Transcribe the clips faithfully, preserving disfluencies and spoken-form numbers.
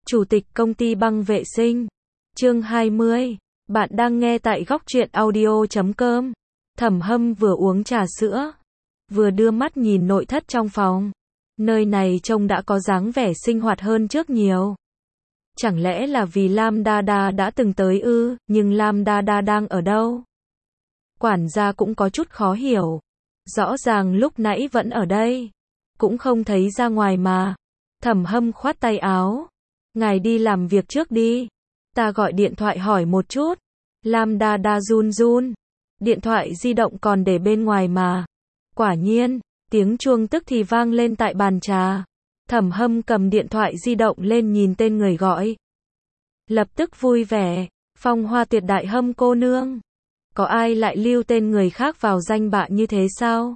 Chủ tịch công ty băng vệ sinh. Chương hai mươi. Bạn đang nghe tại góc truyện audio chấm com. Thẩm Hâm vừa uống trà sữa, vừa đưa mắt nhìn nội thất trong phòng. Nơi này trông đã có dáng vẻ sinh hoạt hơn trước nhiều. Chẳng lẽ là vì Lam Đa Đa đã từng tới ư, nhưng Lam Đa Đa đang ở đâu? Quản gia cũng có chút khó hiểu. Rõ ràng lúc nãy vẫn ở đây, cũng không thấy ra ngoài mà. Thẩm Hâm khoát tay áo. Ngài đi làm việc trước đi. Ta gọi điện thoại hỏi một chút. Lam Đa Đa run run. Điện thoại di động còn để bên ngoài mà. Quả nhiên, tiếng chuông tức thì vang lên tại bàn trà. Thẩm Hâm cầm điện thoại di động lên nhìn tên người gọi. Lập tức vui vẻ. Phong Hoa Tuyệt Đại Hâm cô nương. Có ai lại lưu tên người khác vào danh bạ như thế sao?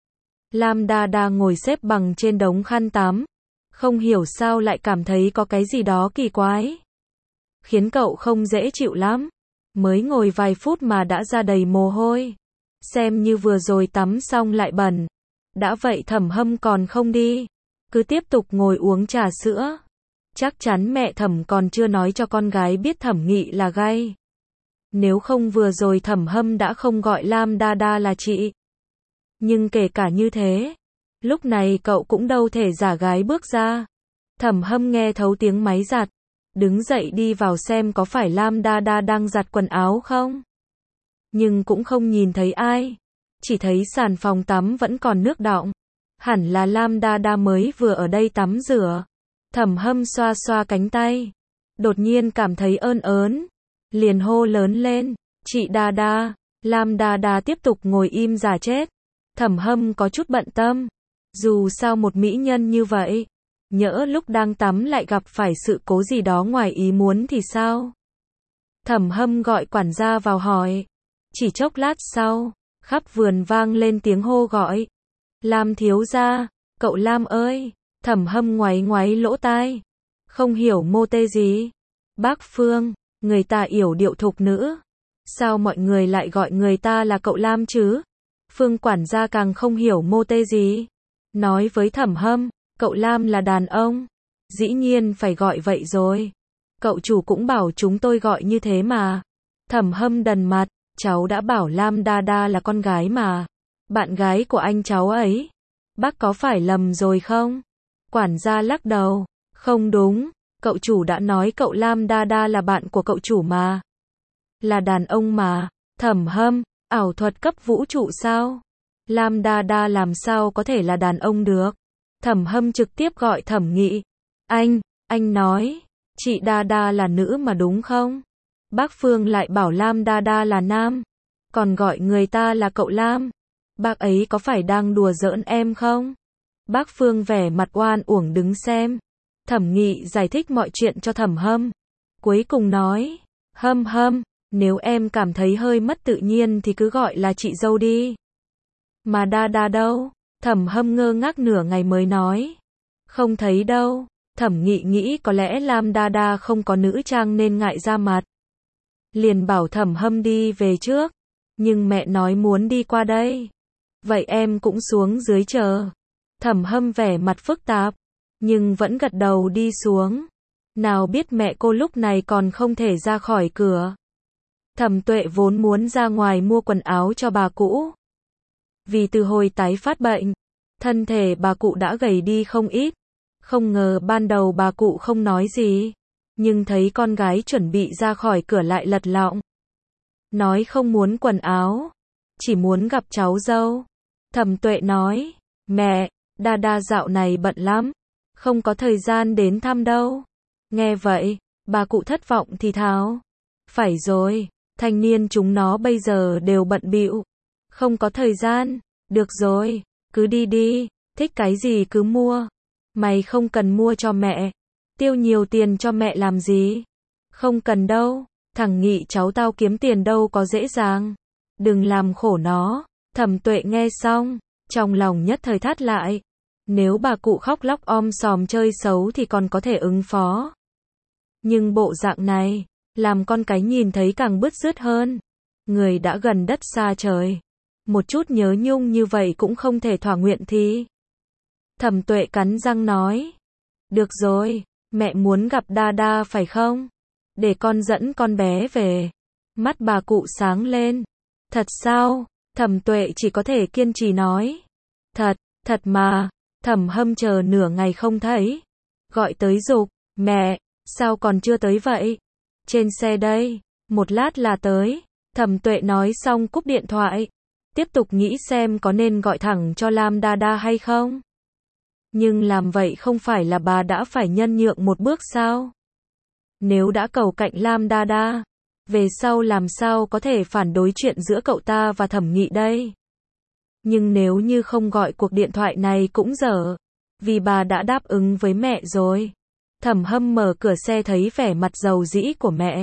Lam Đa Đa ngồi xếp bằng trên đống khăn tắm. Không hiểu sao lại cảm thấy có cái gì đó kỳ quái. Khiến cậu không dễ chịu lắm. Mới ngồi vài phút mà đã ra đầy mồ hôi. Xem như vừa rồi tắm xong lại bẩn. Đã vậy Thẩm Hâm còn không đi. Cứ tiếp tục ngồi uống trà sữa. Chắc chắn mẹ Thẩm còn chưa nói cho con gái biết Thẩm Nghị là gay. Nếu không vừa rồi Thẩm Hâm đã không gọi Lam Đa Đa là chị. Nhưng kể cả như thế, lúc này cậu cũng đâu thể giả gái bước ra. Thẩm Hâm nghe thấu tiếng máy giặt, đứng dậy đi vào xem có phải Lam Đa Đa đang giặt quần áo không. Nhưng cũng không nhìn thấy ai, chỉ thấy sàn phòng tắm vẫn còn nước đọng. Hẳn là Lam Đa Đa mới vừa ở đây tắm rửa. Thẩm Hâm xoa xoa cánh tay, đột nhiên cảm thấy ơn ớn, liền hô lớn lên, chị Đa Đa. Lam Đa Đa tiếp tục ngồi im giả chết. Thẩm Hâm có chút bận tâm. Dù sao một mỹ nhân như vậy, nhỡ lúc đang tắm lại gặp phải sự cố gì đó ngoài ý muốn thì sao? Thẩm Hâm gọi quản gia vào hỏi. Chỉ chốc lát sau, khắp vườn vang lên tiếng hô gọi. Lam thiếu gia, cậu Lam ơi. Thẩm Hâm ngoáy ngoáy lỗ tai. Không hiểu mô tê gì. Bác Phương, người ta yểu điệu thục nữ. Sao mọi người lại gọi người ta là cậu Lam chứ? Phương quản gia càng không hiểu mô tê gì. Nói với Thẩm Hâm, cậu Lam là đàn ông. Dĩ nhiên phải gọi vậy rồi. Cậu chủ cũng bảo chúng tôi gọi như thế mà. Thẩm Hâm đần mặt, cháu đã bảo Lam Đa Đa là con gái mà. Bạn gái của anh cháu ấy. Bác có phải lầm rồi không? Quản gia lắc đầu. Không đúng, cậu chủ đã nói cậu Lam Đa Đa là bạn của cậu chủ mà. Là đàn ông mà. Thẩm Hâm, ảo thuật cấp vũ trụ sao? Lam Đa Đa làm sao có thể là đàn ông được? Thẩm Hâm trực tiếp gọi Thẩm Nghị. Anh, anh nói, chị Đa Đa là nữ mà đúng không? Bác Phương lại bảo Lam Đa Đa là nam. Còn gọi người ta là cậu Lam. Bác ấy có phải đang đùa giỡn em không? Bác Phương vẻ mặt oan uổng đứng xem. Thẩm Nghị giải thích mọi chuyện cho Thẩm Hâm. Cuối cùng nói, Hâm Hâm, nếu em cảm thấy hơi mất tự nhiên thì cứ gọi là chị dâu đi. Mà Đa Đa đâu? Thẩm Hâm ngơ ngác nửa ngày mới nói. Không thấy đâu. Thẩm Nghị nghĩ có lẽ Lam Đa Đa không có nữ trang nên ngại ra mặt. Liền bảo Thẩm Hâm đi về trước. Nhưng mẹ nói muốn đi qua đây. Vậy em cũng xuống dưới chờ. Thẩm Hâm vẻ mặt phức tạp, nhưng vẫn gật đầu đi xuống. Nào biết mẹ cô lúc này còn không thể ra khỏi cửa. Thẩm Tuệ vốn muốn ra ngoài mua quần áo cho bà cũ. Vì từ hồi tái phát bệnh, thân thể bà cụ đã gầy đi không ít. Không ngờ ban đầu bà cụ không nói gì, nhưng thấy con gái chuẩn bị ra khỏi cửa lại lật lọng. Nói không muốn quần áo, chỉ muốn gặp cháu dâu. Thẩm Tuệ nói, mẹ, Đa Đa dạo này bận lắm, không có thời gian đến thăm đâu. Nghe vậy, bà cụ thất vọng thì thào. Phải rồi, thanh niên chúng nó bây giờ đều bận bịu, không có thời gian. Được rồi, cứ đi đi, thích cái gì cứ mua. Mày không cần mua cho mẹ, tiêu nhiều tiền cho mẹ làm gì? Không cần đâu, thằng Nghị cháu tao kiếm tiền đâu có dễ dàng. Đừng làm khổ nó. Thẩm Tuệ nghe xong, trong lòng nhất thời thắt lại. Nếu bà cụ khóc lóc om sòm chơi xấu thì còn có thể ứng phó. Nhưng bộ dạng này, làm con cái nhìn thấy càng bứt rứt hơn. Người đã gần đất xa trời. Một chút nhớ nhung như vậy cũng không thể thỏa nguyện thì. Thẩm Tuệ cắn răng nói. Được rồi, Mẹ muốn gặp Dada phải không? Để con dẫn con bé về. Mắt bà cụ sáng lên. Thật sao? Thẩm Tuệ chỉ có thể kiên trì nói. Thật, thật mà. Thẩm Hâm chờ nửa ngày không thấy. Gọi tới giục, mẹ, sao còn chưa tới vậy? Trên xe đây, một lát là tới. Thẩm Tuệ nói xong cúp điện thoại. Tiếp tục nghĩ xem có nên gọi thẳng cho Lam Dada hay không? Nhưng làm vậy không phải là bà đã phải nhân nhượng một bước sao? Nếu đã cầu cạnh Lam Dada, về sau làm sao có thể phản đối chuyện giữa cậu ta và Thẩm Nghị đây? Nhưng nếu như không gọi cuộc điện thoại này cũng dở, vì bà đã đáp ứng với mẹ rồi. Thẩm Hâm mở cửa xe thấy vẻ mặt dầu dĩ của mẹ.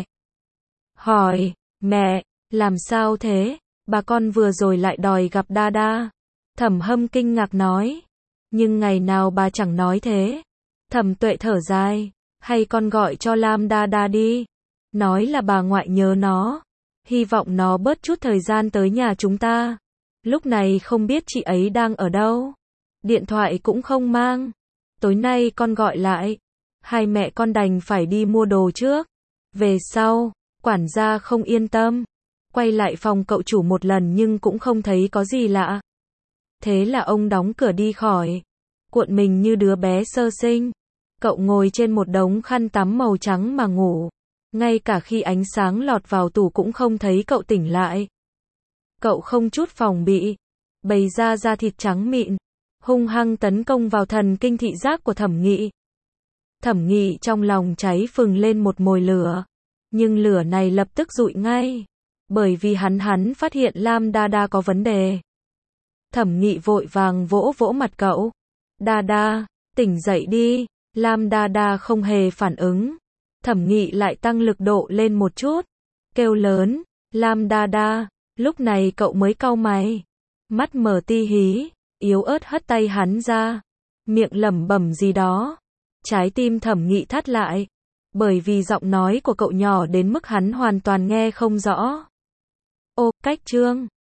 Hỏi, mẹ, làm sao thế? Bà con vừa rồi lại đòi gặp Dada. Thẩm Hâm kinh ngạc nói. Nhưng ngày nào bà chẳng nói thế. Thẩm Tuệ thở dài. Hay con gọi cho Lam Dada đi. Nói là bà ngoại nhớ nó. Hy vọng nó bớt chút thời gian tới nhà chúng ta. Lúc này không biết chị ấy đang ở đâu. Điện thoại cũng không mang. Tối nay con gọi lại. Hai mẹ con đành phải đi mua đồ trước. Về sau, quản gia không yên tâm. Quay lại phòng cậu chủ một lần nhưng cũng không thấy có gì lạ. Thế là ông đóng cửa đi khỏi. Cuộn mình như đứa bé sơ sinh. Cậu ngồi trên một đống khăn tắm màu trắng mà ngủ. Ngay cả khi ánh sáng lọt vào tủ cũng không thấy cậu tỉnh lại. Cậu không chút phòng bị. Bày ra da thịt trắng mịn. Hung hăng tấn công vào thần kinh thị giác của Thẩm Nghị. Thẩm Nghị trong lòng cháy phừng lên một mồi lửa. Nhưng lửa này lập tức dụi ngay. Bởi vì hắn hắn phát hiện Lam Dada có vấn đề. Thẩm Nghị vội vàng vỗ vỗ mặt cậu. Dada, tỉnh dậy đi. Lam Dada không hề phản ứng. Thẩm Nghị lại tăng lực độ lên một chút. Kêu lớn, Lam Dada. Lúc này cậu mới cau mày. Mắt mở ti hí, yếu ớt hất tay hắn ra. Miệng lẩm bẩm gì đó. Trái tim Thẩm Nghị thắt lại. Bởi vì giọng nói của cậu nhỏ đến mức hắn hoàn toàn nghe không rõ. Ô, cách chương.